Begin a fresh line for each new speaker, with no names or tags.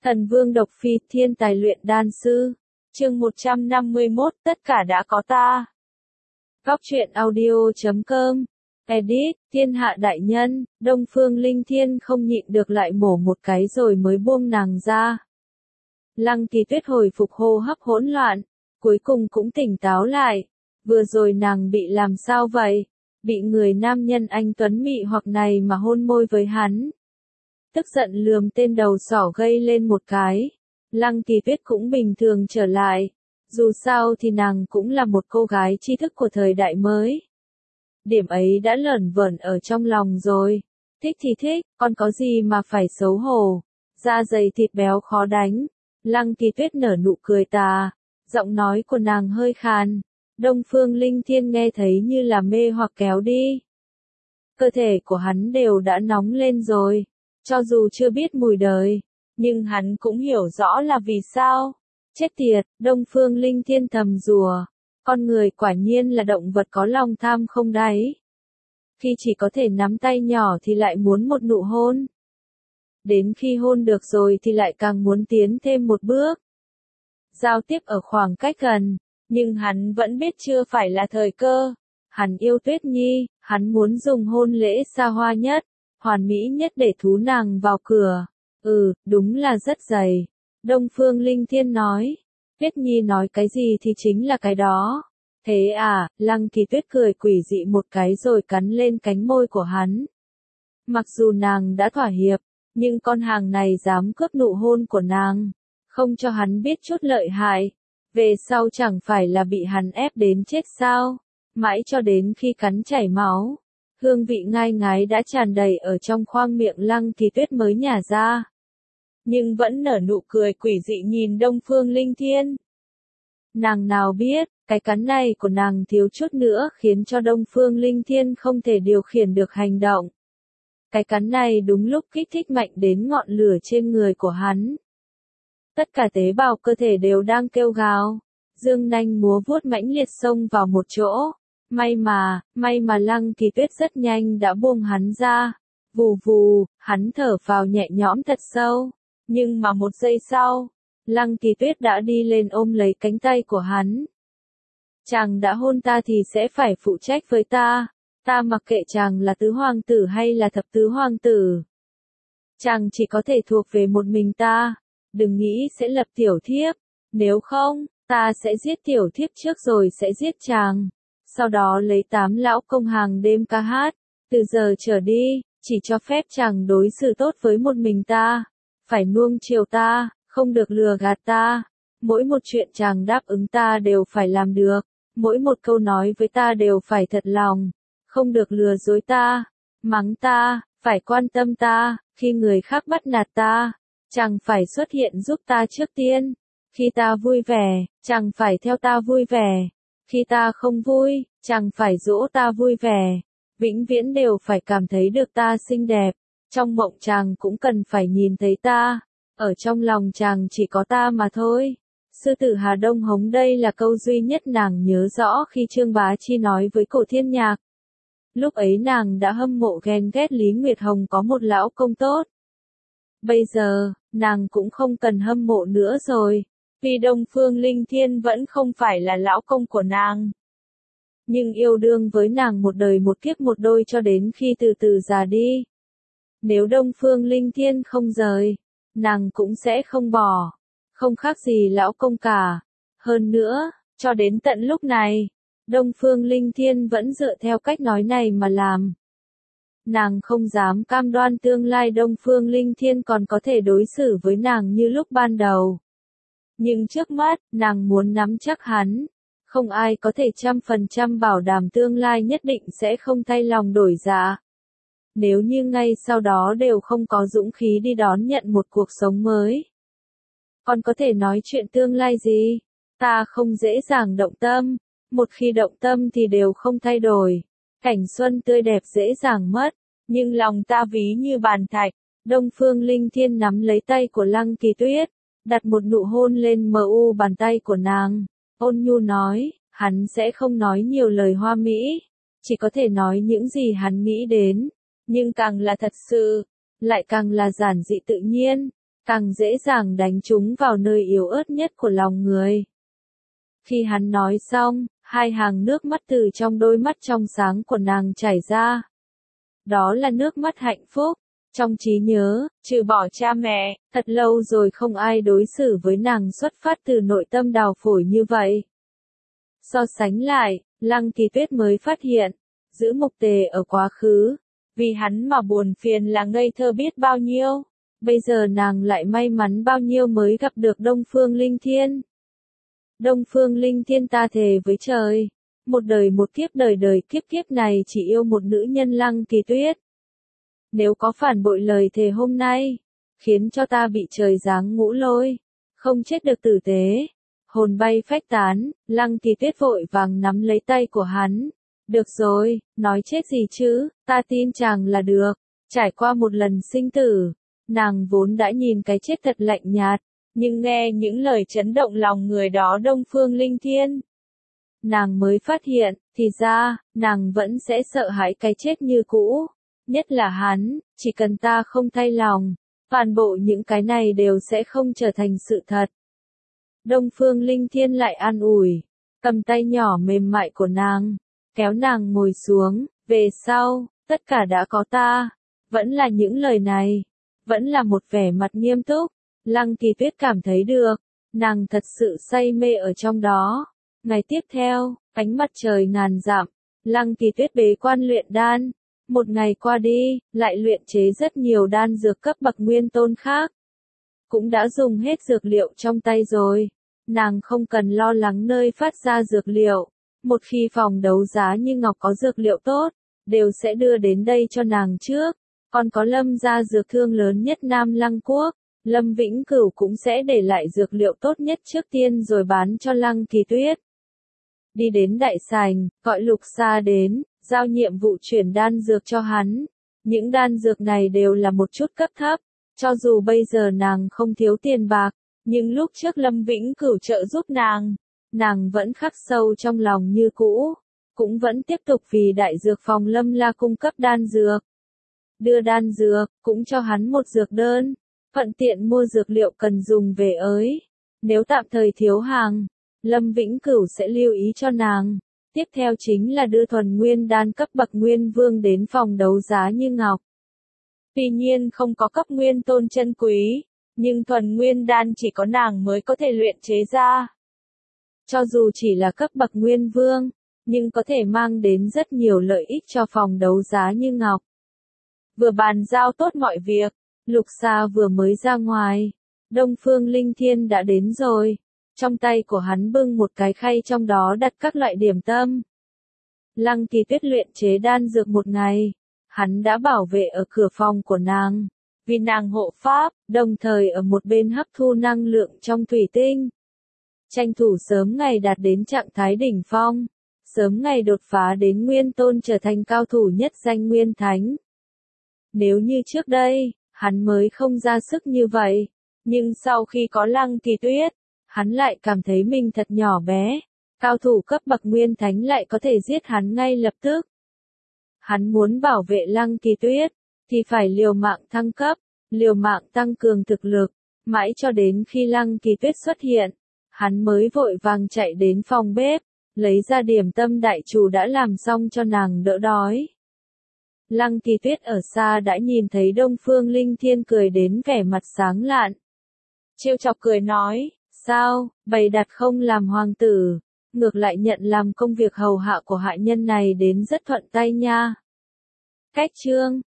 Thần Vương Độc Phi, thiên tài luyện đan sư. Chương 151, tất cả đã có ta. Góc truyện audio.com. Edit, thiên hạ đại nhân, Đông Phương Linh Thiên không nhịn được lại mổ một cái rồi mới buông nàng ra. Lăng Kỳ Tuyết hồi phục hô hấp hỗn loạn, cuối cùng cũng tỉnh táo lại. Vừa rồi nàng bị làm sao vậy? Bị người nam nhân anh tuấn mị hoặc này mà hôn môi với hắn. Tức giận lườm tên đầu sỏ gây lên một cái. Lăng Kỳ Tuyết cũng bình thường trở lại. Dù sao thì nàng cũng là một cô gái tri thức của thời đại mới. Điểm ấy đã lởn vởn ở trong lòng rồi. Thích thì thích, còn có gì mà phải xấu hổ. Da dày thịt béo khó đánh. Lăng Kỳ Tuyết nở nụ cười tà. Giọng nói của nàng hơi khàn. Đông Phương Linh Thiên nghe thấy như là mê hoặc kéo đi. Cơ thể của hắn đều đã nóng lên rồi. Cho dù chưa biết mùi đời, nhưng hắn cũng hiểu rõ là vì sao. Chết tiệt, Đông Phương Linh Thiên thầm rủa. Con người quả nhiên là động vật có lòng tham không đáy. Khi chỉ có thể nắm tay nhỏ thì lại muốn một nụ hôn. Đến khi hôn được rồi thì lại càng muốn tiến thêm một bước. Giao tiếp ở khoảng cách gần, nhưng hắn vẫn biết chưa phải là thời cơ. Hắn yêu Tuyết Nhi, hắn muốn dùng hôn lễ xa hoa nhất, hoàn mỹ nhất để thú nàng vào cửa. Đúng là rất dày. Đông Phương Linh Thiên nói. Tuyết Nhi nói cái gì thì chính là cái đó. Thế à, Lăng Kỳ Tuyết cười quỷ dị một cái rồi cắn lên cánh môi của hắn. Mặc dù nàng đã thỏa hiệp, nhưng con hàng này dám cướp nụ hôn của nàng. Không cho hắn biết chút lợi hại. Về sau chẳng phải là bị hắn ép đến chết sao. Mãi cho đến khi cắn chảy máu. Hương vị ngai ngái đã tràn đầy ở trong khoang miệng Lăng Kỳ Tuyết mới nhả ra. Nhưng vẫn nở nụ cười quỷ dị nhìn Đông Phương Linh Thiên. Nàng nào biết, cái cắn này của nàng thiếu chút nữa khiến cho Đông Phương Linh Thiên không thể điều khiển được hành động. Cái cắn này đúng lúc kích thích mạnh đến ngọn lửa trên người của hắn. Tất cả tế bào cơ thể đều đang kêu gào. Dương nanh múa vuốt mãnh liệt xông vào một chỗ. May mà Lăng Kỳ Tuyết rất nhanh đã buông hắn ra. Vù vù, hắn thở vào nhẹ nhõm thật sâu. Nhưng mà một giây sau, Lăng Kỳ Tuyết đã đi lên ôm lấy cánh tay của hắn. Chàng đã hôn ta thì sẽ phải phụ trách với ta. Ta mặc kệ chàng là tứ hoàng tử hay là thập tứ hoàng tử. Chàng chỉ có thể thuộc về một mình ta. Đừng nghĩ sẽ lập tiểu thiếp. Nếu không, ta sẽ giết tiểu thiếp trước rồi sẽ giết chàng. Sau đó lấy 8 lão công hàng đêm ca hát. Từ giờ trở đi, chỉ cho phép chàng đối xử tốt với một mình ta. Phải nuông chiều ta, không được lừa gạt ta. Mỗi một chuyện chàng đáp ứng ta đều phải làm được. Mỗi một câu nói với ta đều phải thật lòng. Không được lừa dối ta, mắng ta, phải quan tâm ta. Khi người khác bắt nạt ta, chàng phải xuất hiện giúp ta trước tiên. Khi ta vui vẻ, chàng phải theo ta vui vẻ. Khi ta không vui, chàng phải dỗ ta vui vẻ. Vĩnh viễn đều phải cảm thấy được ta xinh đẹp. Trong mộng chàng cũng cần phải nhìn thấy ta. Ở trong lòng chàng chỉ có ta mà thôi. Sư tử Hà Đông Hống, đây là câu duy nhất nàng nhớ rõ khi Trương Bá Chi nói với Cổ Thiên Nhạc. Lúc ấy nàng đã hâm mộ ghen ghét Lý Nguyệt Hồng có một lão công tốt. Bây giờ, nàng cũng không cần hâm mộ nữa rồi. Vì Đông Phương Linh Thiên vẫn không phải là lão công của nàng. Nhưng yêu đương với nàng một đời một kiếp một đôi cho đến khi từ từ già đi. Nếu Đông Phương Linh Thiên không rời, nàng cũng sẽ không bỏ. Không khác gì lão công cả. Hơn nữa, cho đến tận lúc này, Đông Phương Linh Thiên vẫn dựa theo cách nói này mà làm. Nàng không dám cam đoan tương lai Đông Phương Linh Thiên còn có thể đối xử với nàng như lúc ban đầu. Nhưng trước mắt, nàng muốn nắm chắc hắn. Không ai có thể 100% bảo đảm tương lai nhất định sẽ không thay lòng đổi dạ. Nếu như ngay sau đó đều không có dũng khí đi đón nhận một cuộc sống mới. Còn có thể nói chuyện tương lai gì? Ta không dễ dàng động tâm. Một khi động tâm thì đều không thay đổi. Cảnh xuân tươi đẹp dễ dàng mất. Nhưng lòng ta ví như bàn thạch. Đông Phương Linh Thiên nắm lấy tay của Lăng Kỳ Tuyết. Đặt một nụ hôn lên bàn tay của nàng. Ôn nhu nói, hắn sẽ không nói nhiều lời hoa mỹ. Chỉ có thể nói những gì hắn nghĩ đến. Nhưng càng là thật sự, lại càng là giản dị tự nhiên. càng dễ dàng đánh trúng vào nơi yếu ớt nhất của lòng người. Khi hắn nói xong, hai hàng nước mắt từ trong đôi mắt trong sáng của nàng chảy ra. Đó là nước mắt hạnh phúc. Trong trí nhớ, trừ bỏ cha mẹ, thật lâu rồi không ai đối xử với nàng xuất phát từ nội tâm đào phổi như vậy. So sánh lại, Lăng Kỳ Tuyết mới phát hiện, giữ Mục Tề ở quá khứ, vì hắn mà buồn phiền là ngây thơ biết bao nhiêu. Bây giờ nàng lại may mắn bao nhiêu mới gặp được Đông Phương Linh Thiên. Đông Phương Linh Thiên, ta thề với trời, một đời một kiếp, đời đời kiếp kiếp này chỉ yêu một nữ nhân Lăng Kỳ Tuyết. Nếu có phản bội lời thề hôm nay, khiến cho ta bị trời giáng ngũ lôi, không chết được tử tế, hồn bay phách tán. Lăng Kỳ Tuyết vội vàng nắm lấy tay của hắn. Được rồi, nói chết gì chứ, ta tin chàng là được. Trải qua một lần sinh tử, nàng vốn đã nhìn cái chết thật lạnh nhạt, nhưng nghe những lời chấn động lòng người đó Đông Phương Linh Thiên, nàng mới phát hiện, thì ra, nàng vẫn sẽ sợ hãi cái chết như cũ. Nhất là hắn, chỉ cần ta không thay lòng, toàn bộ những cái này đều sẽ không trở thành sự thật. Đông Phương Linh Thiên lại an ủi, cầm tay nhỏ mềm mại của nàng, kéo nàng ngồi xuống. Về sau, tất cả đã có ta. Vẫn là những lời này, vẫn là một vẻ mặt nghiêm túc. Lăng Kỳ Tuyết cảm thấy được, nàng thật sự say mê ở trong đó. Ngày tiếp theo, ánh mặt trời ngàn dặm, Lăng Kỳ Tuyết bế quan luyện đan. Một ngày qua đi, lại luyện chế rất nhiều đan dược cấp bậc nguyên tôn khác. Cũng đã dùng hết dược liệu trong tay rồi. Nàng không cần lo lắng nơi phát ra dược liệu. Một khi phòng đấu giá như Ngọc có dược liệu tốt, đều sẽ đưa đến đây cho nàng trước. Còn có Lâm gia dược thương lớn nhất Nam Lăng Quốc, Lâm Vĩnh Cửu cũng sẽ để lại dược liệu tốt nhất trước tiên rồi bán cho Lăng Kỳ Tuyết. Đi đến đại sảnh, gọi Lục Sa đến, giao nhiệm vụ chuyển đan dược cho hắn. Những đan dược này đều là một chút cấp thấp, cho dù bây giờ nàng không thiếu tiền bạc, nhưng lúc trước Lâm Vĩnh Cửu trợ giúp nàng vẫn khắc sâu trong lòng như cũ, cũng vẫn tiếp tục vì đại dược phòng Lâm La cung cấp đan dược. Đưa đan dược, cũng cho hắn một dược đơn, thuận tiện mua dược liệu cần dùng về ới. Nếu tạm thời thiếu hàng, Lâm Vĩnh Cửu sẽ lưu ý cho nàng. Tiếp theo chính là đưa thuần nguyên đan cấp bậc nguyên vương đến phòng đấu giá như Ngọc. Tuy nhiên không có cấp nguyên tôn chân quý, nhưng thuần nguyên đan chỉ có nàng mới có thể luyện chế ra. Cho dù chỉ là cấp bậc nguyên vương, nhưng có thể mang đến rất nhiều lợi ích cho phòng đấu giá như Ngọc. Vừa bàn giao tốt mọi việc, Lục Sa vừa mới ra ngoài, Đông Phương Linh Thiên đã đến rồi. Trong tay của hắn bưng một cái khay, trong đó đặt các loại điểm tâm. Lăng Kỳ Tuyết luyện chế đan dược một ngày, hắn đã bảo vệ ở cửa phòng của nàng, vì nàng hộ pháp, đồng thời ở một bên hấp thu năng lượng trong thủy tinh. Tranh thủ sớm ngày đạt đến trạng thái đỉnh phong, sớm ngày đột phá đến nguyên tôn, trở thành cao thủ nhất danh nguyên thánh. Nếu như trước đây, hắn mới không ra sức như vậy, nhưng sau khi có Lăng Kỳ Tuyết, hắn lại cảm thấy mình thật nhỏ bé, cao thủ cấp bậc nguyên thánh lại có thể giết hắn ngay lập tức. Hắn muốn bảo vệ Lăng Kỳ Tuyết, thì phải liều mạng thăng cấp, liều mạng tăng cường thực lực, mãi cho đến khi Lăng Kỳ Tuyết xuất hiện, hắn mới vội vàng chạy đến phòng bếp, lấy ra điểm tâm đại chủ đã làm xong cho nàng đỡ đói. Lăng Kỳ Tuyết ở xa đã nhìn thấy Đông Phương Linh Thiên cười đến vẻ mặt sáng lạn. Trêu chọc cười nói, sao, bày đặt không làm hoàng tử, ngược lại nhận làm công việc hầu hạ của hạ nhân này đến rất thuận tay nha. Cách chương